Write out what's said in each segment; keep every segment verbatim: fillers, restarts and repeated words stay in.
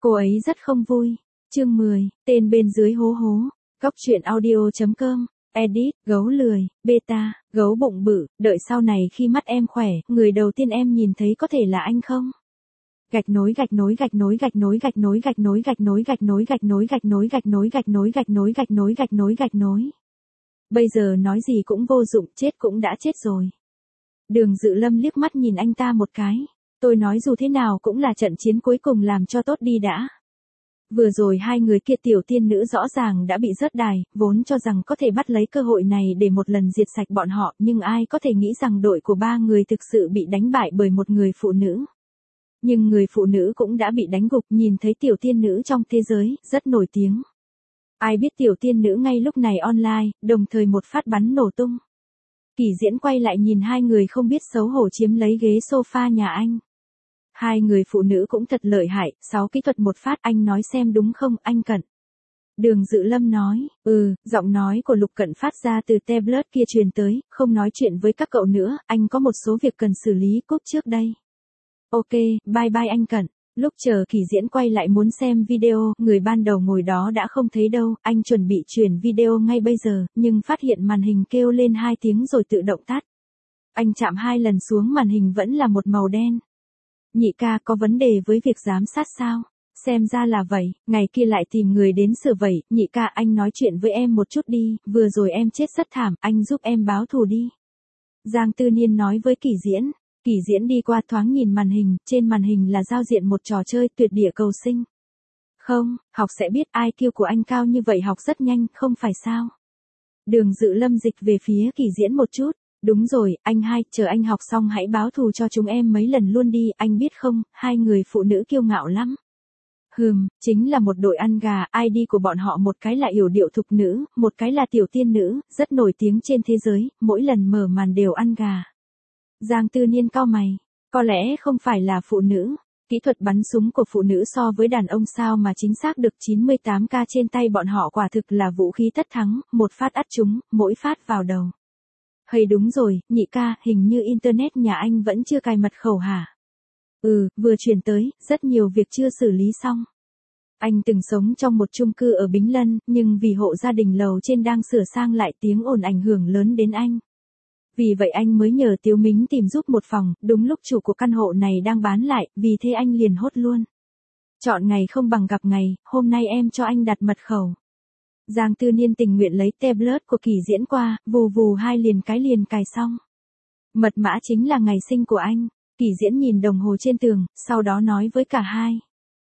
Cô ấy rất không vui. Chương mười, tên bên dưới hố hố. Góc truyện audio.com. Edit, gấu lười, beta, gấu bụng bự, đợi sau này khi mắt em khỏe, người đầu tiên em nhìn thấy có thể là anh không? Gạch nối gạch nối gạch nối gạch nối gạch nối gạch nối gạch nối gạch nối gạch nối gạch nối gạch nối gạch nối gạch nối gạch nối gạch nối gạch nối. Bây giờ nói gì cũng vô dụng, chết cũng đã chết rồi. Đường Dự Lâm liếc mắt nhìn anh ta một cái. Tôi nói dù thế nào cũng là trận chiến cuối cùng, làm cho tốt đi đã. Vừa rồi hai người kia tiểu tiên nữ rõ ràng đã bị rớt đài, vốn cho rằng có thể bắt lấy cơ hội này để một lần diệt sạch bọn họ, nhưng ai có thể nghĩ rằng đội của ba người thực sự bị đánh bại bởi một người phụ nữ. Nhưng người phụ nữ cũng đã bị đánh gục, nhìn thấy tiểu tiên nữ trong thế giới, rất nổi tiếng. Ai biết tiểu tiên nữ ngay lúc này online, đồng thời một phát bắn nổ tung. Kỷ Diễn quay lại nhìn hai người không biết xấu hổ chiếm lấy ghế sofa nhà anh. Hai người phụ nữ cũng thật lợi hại, sáu kỹ thuật một phát, anh nói xem đúng không, anh Cận? Đường Dự Lâm nói, ừ, giọng nói của Lục Cận phát ra từ tablet kia truyền tới, không nói chuyện với các cậu nữa, anh có một số việc cần xử lý, cúp trước đây. Ok, bye bye anh Cận. Lúc chờ Kỷ Diễn quay lại muốn xem video, người ban đầu ngồi đó đã không thấy đâu, anh chuẩn bị chuyển video ngay bây giờ, nhưng phát hiện màn hình kêu lên hai tiếng rồi tự động tắt. Anh chạm hai lần xuống màn hình vẫn là một màu đen. Nhị ca có vấn đề với việc giám sát sao? Xem ra là vậy, ngày kia lại tìm người đến sửa vậy, nhị ca anh nói chuyện với em một chút đi, vừa rồi em chết rất thảm, anh giúp em báo thù đi. Giang Tư Niên nói với Kỷ Diễn. Kỷ Diễn đi qua thoáng nhìn màn hình, trên màn hình là giao diện một trò chơi tuyệt địa cầu sinh. Không, học sẽ biết i kiu của anh cao như vậy, học rất nhanh, không phải sao? Đường Dự Lâm dịch về phía Kỷ Diễn một chút. Đúng rồi, anh hai, chờ anh học xong hãy báo thù cho chúng em mấy lần luôn đi, anh biết không, hai người phụ nữ kiêu ngạo lắm. Hừm, chính là một đội ăn gà, i đê của bọn họ một cái là yểu điệu thục nữ, một cái là tiểu tiên nữ, rất nổi tiếng trên thế giới, mỗi lần mở màn đều ăn gà. Giang Tư Niên cau mày, có lẽ không phải là phụ nữ, kỹ thuật bắn súng của phụ nữ so với đàn ông sao mà chính xác được chín mươi tám ca trên tay bọn họ, quả thực là vũ khí tất thắng, một phát ắt chúng, mỗi phát vào đầu. Hay đúng rồi, nhị ca, hình như internet nhà anh vẫn chưa cài mật khẩu hả? Ừ, vừa chuyển tới, rất nhiều việc chưa xử lý xong. Anh từng sống trong một chung cư ở Bính Lân, nhưng vì hộ gia đình lầu trên đang sửa sang lại, tiếng ồn ảnh hưởng lớn đến anh. Vì vậy anh mới nhờ Tiếu Mính tìm giúp một phòng, đúng lúc chủ của căn hộ này đang bán lại, vì thế anh liền hốt luôn. Chọn ngày không bằng gặp ngày, hôm nay em cho anh đặt mật khẩu. Giang Tư Niên tình nguyện lấy tablet của Kỷ Diễn qua, vù vù hai liền cái liền cài xong. Mật mã chính là ngày sinh của anh. Kỷ Diễn nhìn đồng hồ trên tường, sau đó nói với cả hai.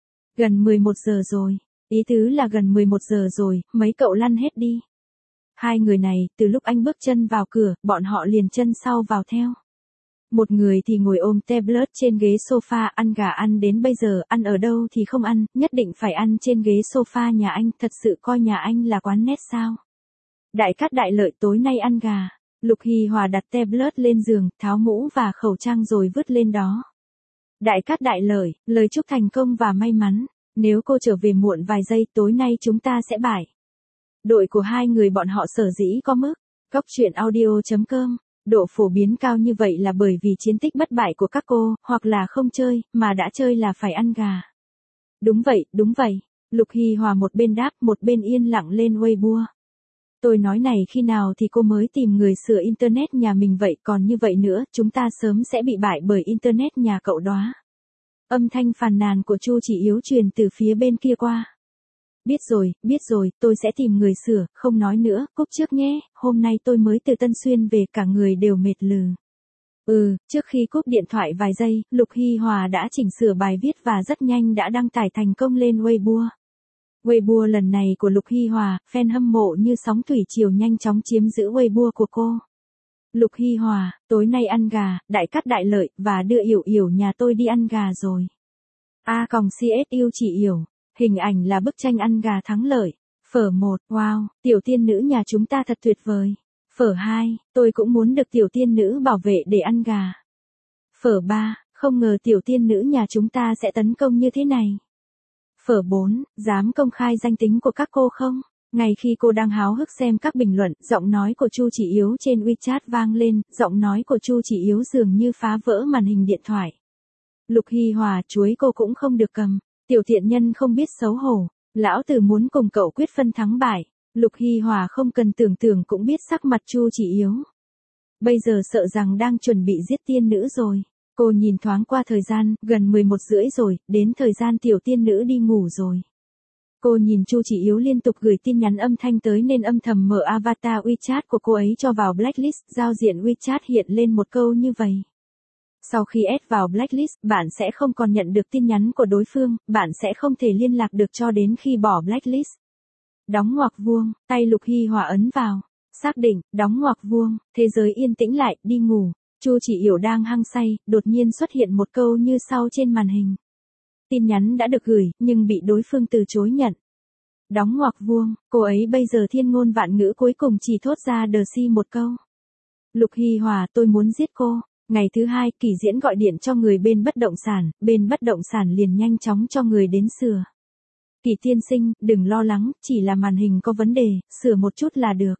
Gần mười một giờ rồi, ý tứ là gần mười một giờ rồi, mấy cậu lăn hết đi. Hai người này, từ lúc anh bước chân vào cửa, bọn họ liền chân sau vào theo. Một người thì ngồi ôm tablet trên ghế sofa, ăn gà ăn đến bây giờ, ăn ở đâu thì không ăn, nhất định phải ăn trên ghế sofa nhà anh, thật sự coi nhà anh là quán nét sao? Đại Cát Đại Lợi tối nay ăn gà. Lục Hy Hòa đặt tablet lên giường, tháo mũ và khẩu trang rồi vứt lên đó. Đại Cát Đại Lợi, lời chúc thành công và may mắn. Nếu cô trở về muộn vài giây, tối nay chúng ta sẽ bại. Đội của hai người bọn họ sở dĩ có mức. Góc truyện audio.com. Độ phổ biến cao như vậy là bởi vì chiến tích bất bại của các cô, hoặc là không chơi, mà đã chơi là phải ăn gà. Đúng vậy, đúng vậy. Lục Hy Hòa một bên đáp, một bên yên lặng lên Weibo. Tôi nói này, khi nào thì cô mới tìm người sửa internet nhà mình vậy, còn như vậy nữa, chúng ta sớm sẽ bị bại bởi internet nhà cậu đó. Âm thanh phàn nàn của Chu Chỉ Yếu truyền từ phía bên kia qua. Biết rồi, biết rồi, tôi sẽ tìm người sửa, không nói nữa, cúp trước nhé, hôm nay tôi mới từ Tân Xuyên về, cả người đều mệt lừ. Ừ, trước khi cúp điện thoại vài giây, Lục Hy Hòa đã chỉnh sửa bài viết và rất nhanh đã đăng tải thành công lên Weibo. Weibo lần này của Lục Hy Hòa, fan hâm mộ như sóng thủy triều nhanh chóng chiếm giữ Weibo của cô. Lục Hy Hòa, tối nay ăn gà, Đại Cát Đại Lợi, và đưa Yểu Yểu nhà tôi đi ăn gà rồi. A còng xê ét yêu chỉ Yểu. Hình ảnh là bức tranh ăn gà thắng lợi. Phở một, wow, tiểu tiên nữ nhà chúng ta thật tuyệt vời. Phở hai, tôi cũng muốn được tiểu tiên nữ bảo vệ để ăn gà. Phở ba, không ngờ tiểu tiên nữ nhà chúng ta sẽ tấn công như thế này. Phở bốn, dám công khai danh tính của các cô không? Ngay khi cô đang háo hức xem các bình luận, giọng nói của Chu Chỉ Yếu trên WeChat vang lên, giọng nói của Chu Chỉ Yếu dường như phá vỡ màn hình điện thoại. Lục Hy Hòa, chuối cô cũng không được cầm. Tiểu tiện nhân không biết xấu hổ, lão tử muốn cùng cậu quyết phân thắng bại. Lục Hy Hòa không cần tưởng tượng cũng biết sắc mặt Chu Chỉ Yếu. Bây giờ sợ rằng đang chuẩn bị giết tiên nữ rồi. Cô nhìn thoáng qua thời gian, gần mười một rưỡi rồi, đến thời gian tiểu tiên nữ đi ngủ rồi. Cô nhìn Chu Chỉ Yếu liên tục gửi tin nhắn âm thanh tới nên âm thầm mở avatar WeChat của cô ấy cho vào blacklist, giao diện WeChat hiện lên một câu như vậy. Sau khi add vào blacklist, bạn sẽ không còn nhận được tin nhắn của đối phương, bạn sẽ không thể liên lạc được cho đến khi bỏ blacklist. Đóng ngoặc vuông, tay Lục Hy Hòa ấn vào. Xác định, đóng ngoặc vuông, thế giới yên tĩnh lại, đi ngủ. Chu Chỉ Yểu đang hăng say, đột nhiên xuất hiện một câu như sau trên màn hình. Tin nhắn đã được gửi, nhưng bị đối phương từ chối nhận. Đóng ngoặc vuông, cô ấy bây giờ thiên ngôn vạn ngữ cuối cùng chỉ thốt ra đờ si một câu. Lục Hy Hòa, tôi muốn giết cô. Ngày thứ hai, Kỳ Diễn gọi điện cho người bên bất động sản, bên bất động sản liền nhanh chóng cho người đến sửa. Kỳ tiên sinh, đừng lo lắng, chỉ là màn hình có vấn đề, sửa một chút là được.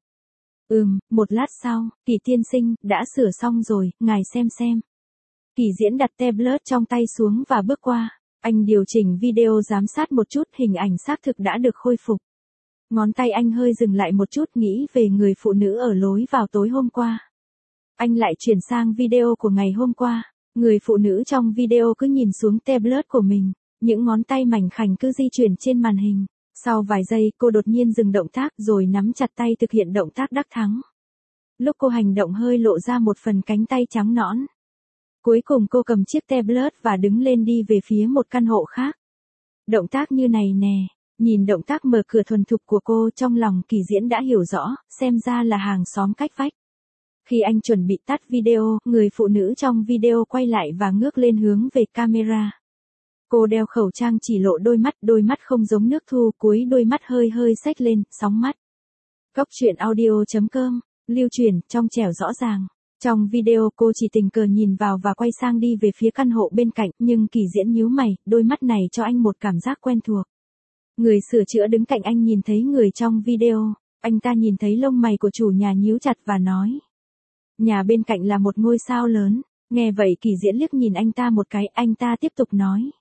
Ừm, một lát sau, Kỳ tiên sinh, đã sửa xong rồi, ngài xem xem. Kỳ Diễn đặt tablet trong tay xuống và bước qua. Anh điều chỉnh video giám sát một chút, hình ảnh xác thực đã được khôi phục. Ngón tay anh hơi dừng lại một chút, nghĩ về người phụ nữ ở lối vào tối hôm qua. Anh lại chuyển sang video của ngày hôm qua. Người phụ nữ trong video cứ nhìn xuống tablet của mình. Những ngón tay mảnh khảnh cứ di chuyển trên màn hình. Sau vài giây, cô đột nhiên dừng động tác rồi nắm chặt tay thực hiện động tác đắc thắng. Lúc cô hành động hơi lộ ra một phần cánh tay trắng nõn. Cuối cùng cô cầm chiếc tablet và đứng lên đi về phía một căn hộ khác. Động tác như này nè, nhìn động tác mở cửa thuần thục của cô, trong lòng Kỳ Diễn đã hiểu rõ, xem ra là hàng xóm cách vách. Khi anh chuẩn bị tắt video, người phụ nữ trong video quay lại và ngước lên hướng về camera. Cô đeo khẩu trang chỉ lộ đôi mắt, đôi mắt không giống nước thu, cuối đôi mắt hơi hơi xếch lên, sóng mắt. Cóc truyện audio chấm com, lưu truyền, trong trẻo rõ ràng. Trong video cô chỉ tình cờ nhìn vào và quay sang đi về phía căn hộ bên cạnh, nhưng Kỳ Diễn nhíu mày, đôi mắt này cho anh một cảm giác quen thuộc. Người sửa chữa đứng cạnh anh nhìn thấy người trong video, anh ta nhìn thấy lông mày của chủ nhà nhíu chặt và nói. Nhà bên cạnh là một ngôi sao lớn, nghe vậy Kỳ Diễn liếc nhìn anh ta một cái, anh ta tiếp tục nói.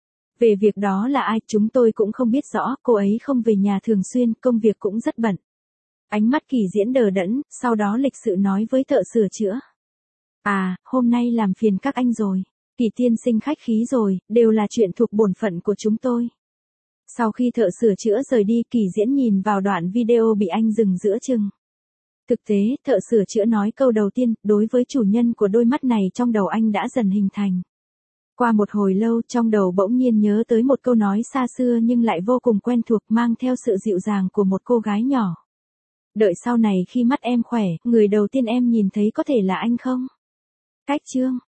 Về việc đó là ai, chúng tôi cũng không biết rõ, cô ấy không về nhà thường xuyên, công việc cũng rất bận. Ánh mắt Kỳ Diễn đờ đẫn, sau đó lịch sự nói với thợ sửa chữa. À, hôm nay làm phiền các anh rồi. Kỳ tiên sinh khách khí rồi, đều là chuyện thuộc bổn phận của chúng tôi. Sau khi thợ sửa chữa rời đi, Kỳ Diễn nhìn vào đoạn video bị anh dừng giữa chừng. Thực tế, thợ sửa chữa nói câu đầu tiên, đối với chủ nhân của đôi mắt này trong đầu anh đã dần hình thành. Qua một hồi lâu, trong đầu bỗng nhiên nhớ tới một câu nói xa xưa nhưng lại vô cùng quen thuộc, mang theo sự dịu dàng của một cô gái nhỏ. Đợi sau này khi mắt em khỏe, người đầu tiên em nhìn thấy có thể là anh không? Cách chương